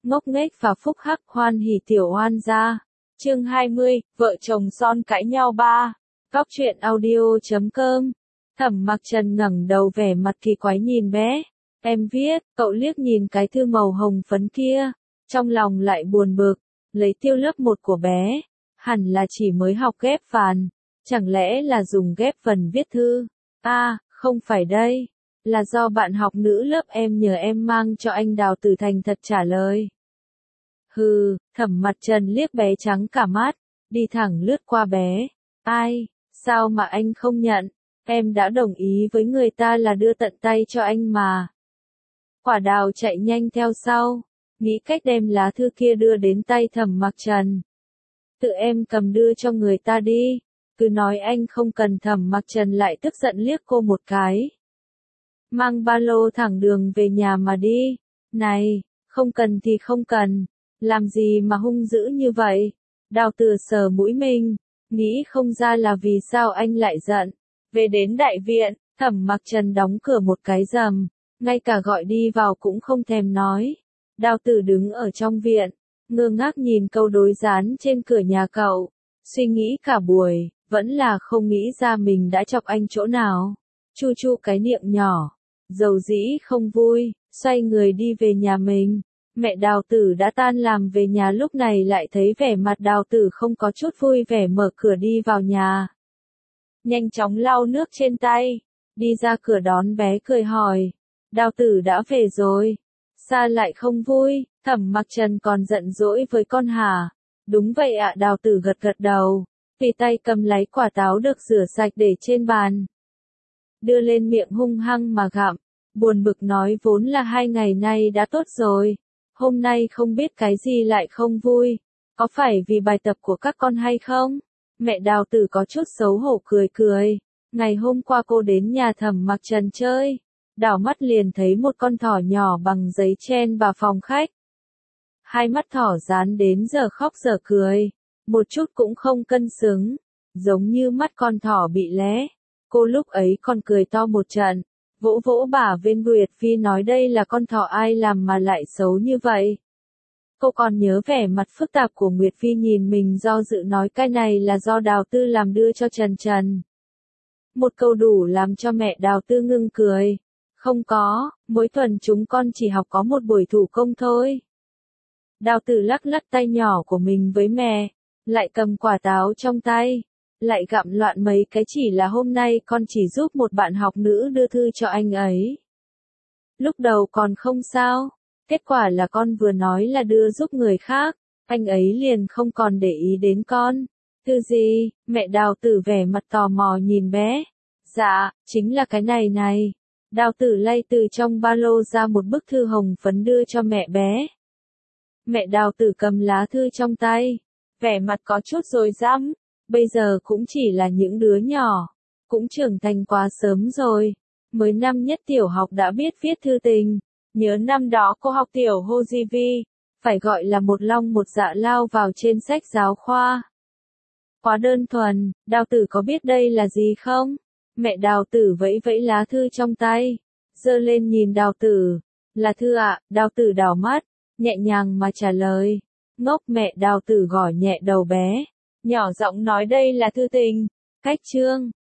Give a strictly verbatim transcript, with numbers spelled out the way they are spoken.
ngốc nghếch và phúc hắc hoan hỉ tiểu oan gia. Chương hai mươi, vợ chồng son cãi nhau ba. Góc truyện audio chấm com. Thẩm Mặc Trần ngẩng đầu vẻ mặt kỳ quái nhìn bé. Em viết, cậu liếc nhìn cái thư màu hồng phấn kia, trong lòng lại buồn bực, lấy tiêu lớp một của bé, hẳn là chỉ mới học ghép vần, chẳng lẽ là dùng ghép vần viết thư? A, à, không phải đây, là do bạn học nữ lớp em nhờ em mang cho anh Đào Tử thành thật trả lời. Hừ, Thẩm Mặc Trần liếc bé trắng cả mắt, đi thẳng lướt qua bé. Ai, sao mà anh không nhận? Em đã đồng ý với người ta là đưa tận tay cho anh mà. Quả Đào chạy nhanh theo sau, nghĩ cách đem lá thư kia đưa đến tay Thẩm Mặc Trần. Tự em cầm đưa cho người ta đi, cứ nói anh không cần. Thẩm Mặc Trần lại tức giận liếc cô một cái. Mang ba lô thẳng đường về nhà mà đi. Này, không cần thì không cần, làm gì mà hung dữ như vậy? Đào Tử sờ mũi mình, nghĩ không ra là vì sao anh lại giận. Về đến đại viện, Thẩm Mặc Trần đóng cửa một cái rầm, ngay cả gọi đi vào cũng không thèm nói. Đào Tử đứng ở trong viện, ngơ ngác nhìn câu đối dán trên cửa nhà cậu, suy nghĩ cả buổi, vẫn là không nghĩ ra mình đã chọc anh chỗ nào. Chu chu cái miệng nhỏ, dầu dĩ không vui, xoay người đi về nhà mình. Mẹ Đào Tử đã tan làm về nhà lúc này lại thấy vẻ mặt Đào Tử không có chút vui vẻ, mở cửa đi vào nhà. Nhanh chóng lau nước trên tay, đi ra cửa đón bé cười hỏi, Đào Tử đã về rồi, sao lại không vui? Thẩm Mặc Trần còn giận dỗi với con hả? Đúng vậy ạ. Đào Tử gật gật đầu, tùy tay cầm lấy quả táo được rửa sạch để trên bàn, đưa lên miệng hung hăng mà gặm, buồn bực nói vốn là hai ngày nay đã tốt rồi, hôm nay không biết cái gì lại không vui, có phải vì bài tập của các con hay không? Mẹ Đào Tử có chút xấu hổ cười cười, ngày hôm qua cô đến nhà Thẩm Mặc Trần chơi, đảo mắt liền thấy một con thỏ nhỏ bằng giấy chen vào phòng khách. Hai mắt thỏ dán đến giờ khóc giờ cười, một chút cũng không cân xứng, giống như mắt con thỏ bị lé. Cô lúc ấy còn cười to một trận, vỗ vỗ bả bên Nguyệt Phi nói đây là con thỏ ai làm mà lại xấu như vậy. Cô còn nhớ vẻ mặt phức tạp của Nguyệt Phi nhìn mình do dự nói cái này là do Đào Tư làm đưa cho Trần Trần. Một câu đủ làm cho mẹ Đào Tư ngưng cười. Không có, mỗi tuần chúng con chỉ học có một buổi thủ công thôi. Đào Tử lắc lắc tay nhỏ của mình với mẹ, lại cầm quả táo trong tay, lại gặm loạn mấy cái, chỉ là hôm nay con chỉ giúp một bạn học nữ đưa thư cho anh ấy. Lúc đầu còn không sao, kết quả là con vừa nói là đưa giúp người khác, anh ấy liền không còn để ý đến con. Thư gì? Mẹ Đào Tử vẻ mặt tò mò nhìn bé. Dạ, chính là cái này này. Đào Tử lay từ trong ba lô ra một bức thư hồng phấn đưa cho mẹ bé. Mẹ Đào Tử cầm lá thư trong tay, vẻ mặt có chút rối rắm, bây giờ cũng chỉ là những đứa nhỏ, cũng trưởng thành quá sớm rồi, mới năm nhất tiểu học đã biết viết thư tình. Nhớ năm đó cô học tiểu Hồ Di Vi, phải gọi là một long một dạ lao vào trên sách giáo khoa. Quá đơn thuần. Đào Tử có biết đây là gì không? Mẹ Đào Tử vẫy vẫy lá thư trong tay, giơ lên nhìn Đào Tử. Là thư ạ. À? Đào Tử đảo mắt, nhẹ nhàng mà trả lời. Ngốc. Mẹ Đào Tử gõ nhẹ đầu bé, nhỏ giọng nói đây là thư tình. Cách chương.